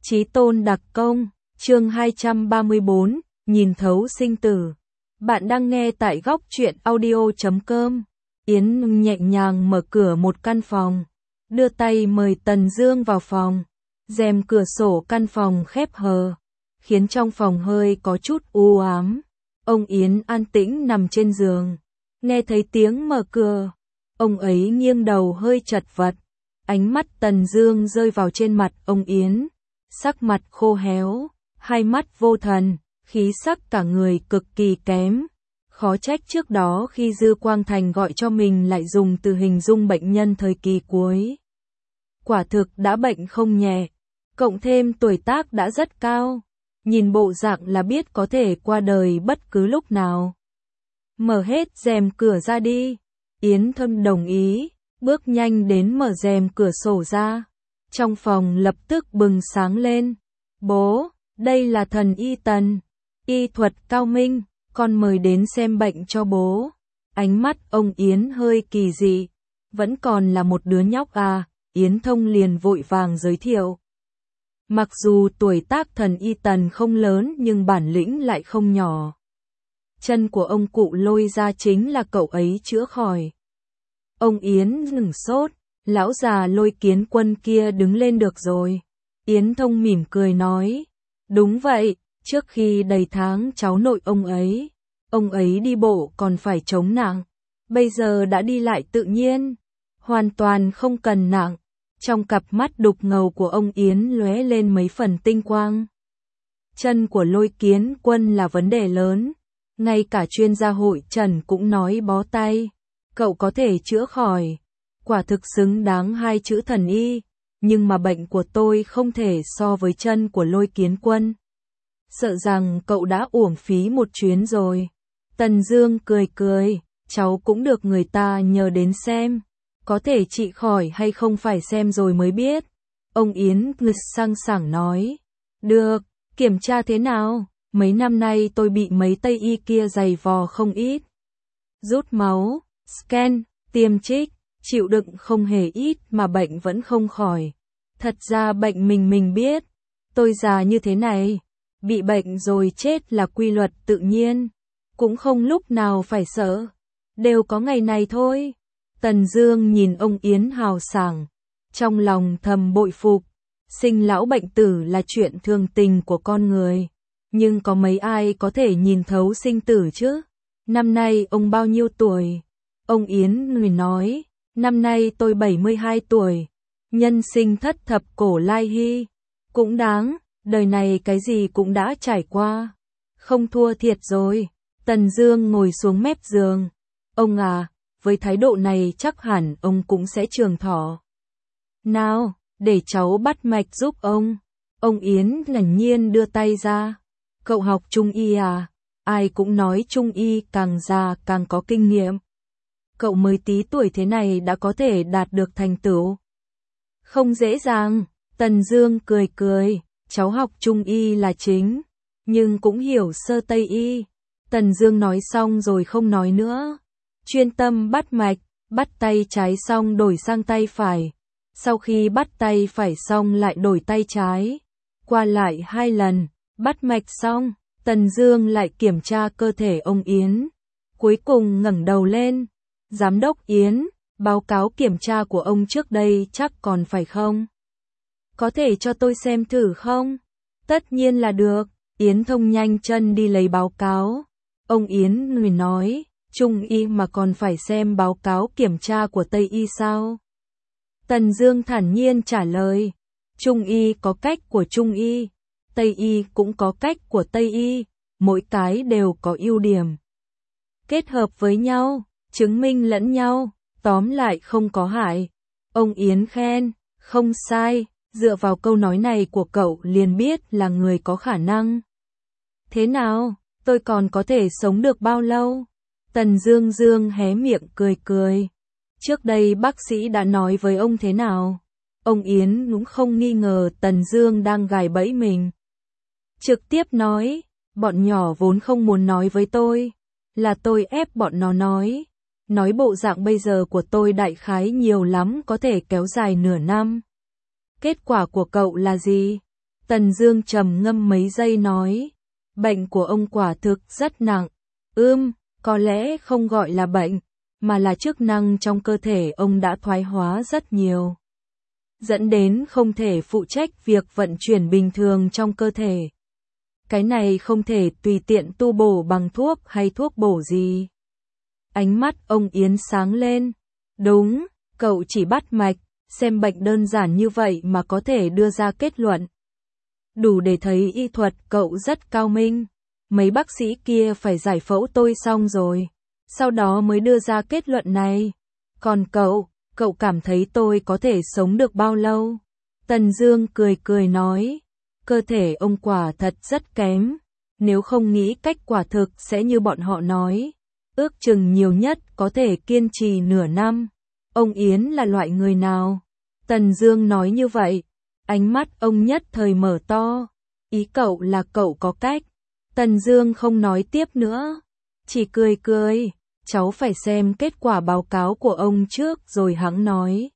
Chí tôn đặc công, chương 234, nhìn thấu sinh tử. Bạn đang nghe tại góc truyện audio.com. Yến nhẹ nhàng mở cửa một căn phòng, đưa tay mời Tần Dương vào phòng. Rèm cửa sổ căn phòng khép hờ, khiến trong phòng hơi có chút u ám. Ông Yến an tĩnh nằm trên giường, nghe thấy tiếng mở cửa, ông ấy nghiêng đầu hơi chật vật. Ánh mắt Tần Dương rơi vào trên mặt ông Yến, sắc mặt khô héo, hai mắt vô thần, khí sắc cả người cực kỳ kém. Khó trách trước đó khi Dư Quang Thành gọi cho mình lại dùng từ hình dung bệnh nhân thời kỳ cuối. Quả thực đã bệnh không nhẹ, cộng thêm tuổi tác đã rất cao, nhìn bộ dạng là biết có thể qua đời bất cứ lúc nào. Mở hết rèm cửa ra đi. Yến Thâm đồng ý, bước nhanh đến mở rèm cửa sổ ra. Trong phòng lập tức bừng sáng lên. Bố, đây là thần y Tần, y thuật cao minh, con mời đến xem bệnh cho bố. Ánh mắt ông Yến hơi kỳ dị, vẫn còn là một đứa nhóc à, Yến Thông liền vội vàng giới thiệu. Mặc dù tuổi tác thần y Tần không lớn nhưng bản lĩnh lại không nhỏ. Chân của ông cụ lôi ra chính là cậu ấy chữa khỏi. Ông Yến ngừng sốt, lão già Lôi Kiến Quân kia đứng lên được rồi. Yến Thông mỉm cười nói, đúng vậy, trước khi đầy tháng cháu nội ông ấy đi bộ còn phải chống nặng, bây giờ đã đi lại tự nhiên, hoàn toàn không cần nặng. Trong cặp mắt đục ngầu của ông Yến lóe lên mấy phần tinh quang. Chân của Lôi Kiến Quân là vấn đề lớn, ngay cả chuyên gia hội Trần cũng nói bó tay. Cậu có thể chữa khỏi, quả thực xứng đáng hai chữ thần y, nhưng mà bệnh của tôi không thể so với chân của Lôi Kiến Quân. Sợ rằng cậu đã uổng phí một chuyến rồi. Tần Dương cười cười, cháu cũng được người ta nhờ đến xem, có thể trị khỏi hay không phải xem rồi mới biết. Ông Yến ngực sang sảng nói, được, kiểm tra thế nào, mấy năm nay tôi bị mấy Tây y kia giày vò không ít. Rút máu, scan, tiêm trích, chịu đựng không hề ít mà bệnh vẫn không khỏi. Thật ra bệnh mình biết, tôi già như thế này, bị bệnh rồi chết là quy luật tự nhiên, cũng không lúc nào phải sợ, đều có ngày này thôi. Tần Dương nhìn ông Yến hào sảng, trong lòng thầm bội phục, sinh lão bệnh tử là chuyện thường tình của con người, nhưng có mấy ai có thể nhìn thấu sinh tử chứ? Năm nay ông bao nhiêu tuổi? Ông Yến người nói, năm nay tôi 72 tuổi, nhân sinh thất thập cổ lai hy, cũng đáng, đời này cái gì cũng đã trải qua, không thua thiệt rồi. Tần Dương ngồi xuống mép giường, ông à, với thái độ này chắc hẳn ông cũng sẽ trường thọ. Nào, để cháu bắt mạch giúp ông. Ông Yến ngẩn nhiên đưa tay ra, cậu học Trung y à? Ai cũng nói Trung y càng già càng có kinh nghiệm. Cậu mới tí tuổi thế này đã có thể đạt được thành tựu. Không dễ dàng, Tần Dương cười cười, cháu học Trung y là chính, nhưng cũng hiểu sơ Tây y. Tần Dương nói xong rồi không nói nữa, chuyên tâm bắt mạch, bắt tay trái xong đổi sang tay phải, sau khi bắt tay phải xong lại đổi tay trái, qua lại 2 lần, bắt mạch xong, Tần Dương lại kiểm tra cơ thể ông Yến, cuối cùng ngẩng đầu lên, giám đốc Yến, báo cáo kiểm tra của ông trước đây chắc còn phải không? Có thể cho tôi xem thử không? Tất nhiên là được. Yến Thông nhanh chân đi lấy báo cáo. Ông Yến người nói, Trung y mà còn phải xem báo cáo kiểm tra của Tây y sao? Tần Dương thản nhiên trả lời, Trung y có cách của Trung y, Tây y cũng có cách của Tây y, mỗi cái đều có ưu điểm. Kết hợp với nhau, chứng minh lẫn nhau, tóm lại không có hại. Ông Yến khen, không sai, dựa vào câu nói này của cậu liền biết là người có khả năng. Thế nào, tôi còn có thể sống được bao lâu? Tần Dương hé miệng cười cười. Trước đây bác sĩ đã nói với ông thế nào? Ông Yến cũng không nghi ngờ Tần Dương đang gài bẫy mình. Trực tiếp nói, bọn nhỏ vốn không muốn nói với tôi, là tôi ép bọn nó nói bộ dạng bây giờ của tôi đại khái nhiều lắm có thể kéo dài nửa năm. Kết quả của cậu là gì? Tần Dương trầm ngâm mấy giây nói, bệnh của ông quả thực rất nặng. Có lẽ không gọi là bệnh, mà là chức năng trong cơ thể ông đã thoái hóa rất nhiều, dẫn đến không thể phụ trách việc vận chuyển bình thường trong cơ thể. Cái này không thể tùy tiện tu bổ bằng thuốc hay thuốc bổ gì. Ánh mắt ông Yến sáng lên. Đúng, cậu chỉ bắt mạch, xem bệnh đơn giản như vậy mà có thể đưa ra kết luận. Đủ để thấy y thuật cậu rất cao minh. Mấy bác sĩ kia phải giải phẫu tôi xong rồi, sau đó mới đưa ra kết luận này. Còn cậu cảm thấy tôi có thể sống được bao lâu? Tần Dương cười cười nói, cơ thể ông quả thật rất kém, nếu không nghĩ cách quả thực sẽ như bọn họ nói, ước chừng nhiều nhất có thể kiên trì nửa năm. Ông Yến là loại người nào? Tần Dương nói như vậy, ánh mắt ông nhất thời mở to. Ý cậu là cậu có cách. Tần Dương không nói tiếp nữa, chỉ cười cười, cháu phải xem kết quả báo cáo của ông trước rồi hẵng nói.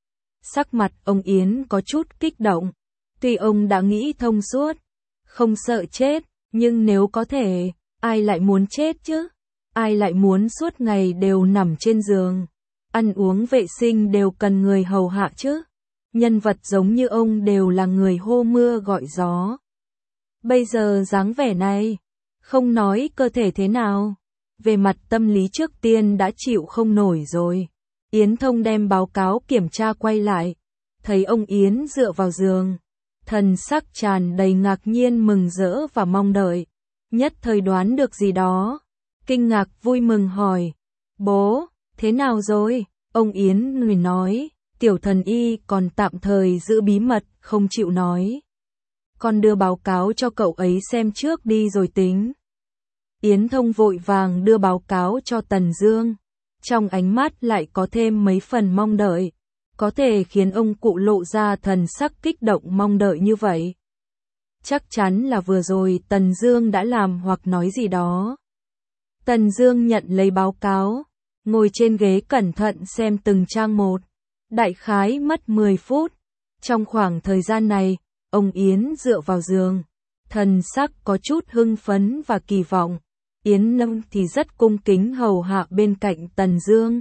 Sắc mặt ông Yến có chút kích động, tuy ông đã nghĩ thông suốt, không sợ chết, nhưng nếu có thể, ai lại muốn chết chứ? Ai lại muốn suốt ngày đều nằm trên giường, ăn uống vệ sinh đều cần người hầu hạ chứ? Nhân vật giống như ông đều là người hô mưa gọi gió. Bây giờ dáng vẻ này, không nói cơ thể thế nào, về mặt tâm lý trước tiên đã chịu không nổi rồi. Yến Thông đem báo cáo kiểm tra quay lại, thấy ông Yến dựa vào giường, thần sắc tràn đầy ngạc nhiên, mừng rỡ và mong đợi, nhất thời đoán được gì đó, kinh ngạc vui mừng hỏi, bố, thế nào rồi? Ông Yến người nói, tiểu thần y còn tạm thời giữ bí mật, không chịu nói. Con đưa báo cáo cho cậu ấy xem trước đi rồi tính. Yến Thông vội vàng đưa báo cáo cho Tần Dương, trong ánh mắt lại có thêm mấy phần mong đợi, có thể khiến ông cụ lộ ra thần sắc kích động mong đợi như vậy. Chắc chắn là vừa rồi Tần Dương đã làm hoặc nói gì đó. Tần Dương nhận lấy báo cáo, ngồi trên ghế cẩn thận xem từng trang một, đại khái mất 10 phút. Trong khoảng thời gian này, ông Yến dựa vào giường, thần sắc có chút hưng phấn và kỳ vọng. Yến Lâm thì rất cung kính hầu hạ bên cạnh Tần Dương.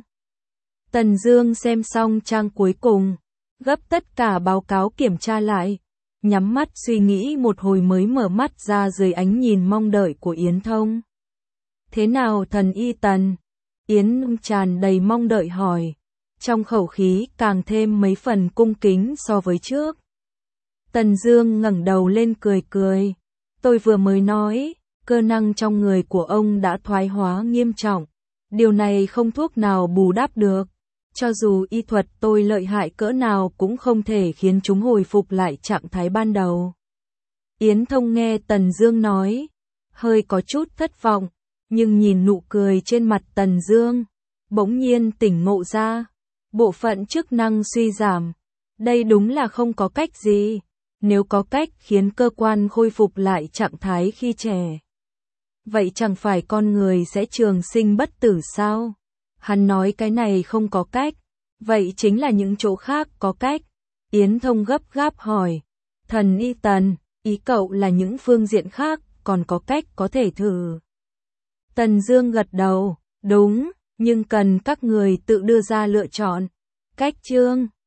Tần Dương xem xong trang cuối cùng, gấp tất cả báo cáo kiểm tra lại, nhắm mắt suy nghĩ một hồi mới mở mắt ra dưới ánh nhìn mong đợi của Yến Thông. Thế nào thần y Tần? Yến Lâm tràn đầy mong đợi hỏi, trong khẩu khí càng thêm mấy phần cung kính so với trước. Tần Dương ngẩng đầu lên cười cười, tôi vừa mới nói, cơ năng trong người của ông đã thoái hóa nghiêm trọng, điều này không thuốc nào bù đắp được, cho dù y thuật tôi lợi hại cỡ nào cũng không thể khiến chúng hồi phục lại trạng thái ban đầu. Yến Thông nghe Tần Dương nói, hơi có chút thất vọng, nhưng nhìn nụ cười trên mặt Tần Dương, bỗng nhiên tỉnh ngộ ra, bộ phận chức năng suy giảm, đây đúng là không có cách gì, nếu có cách khiến cơ quan khôi phục lại trạng thái khi trẻ, vậy chẳng phải con người sẽ trường sinh bất tử sao? Hắn nói cái này không có cách, vậy chính là những chỗ khác có cách. Yến Thông gấp gáp hỏi, thần y Tần, ý cậu là những phương diện khác còn có cách có thể thử. Tần Dương gật đầu, đúng, nhưng cần các người tự đưa ra lựa chọn. Cách chương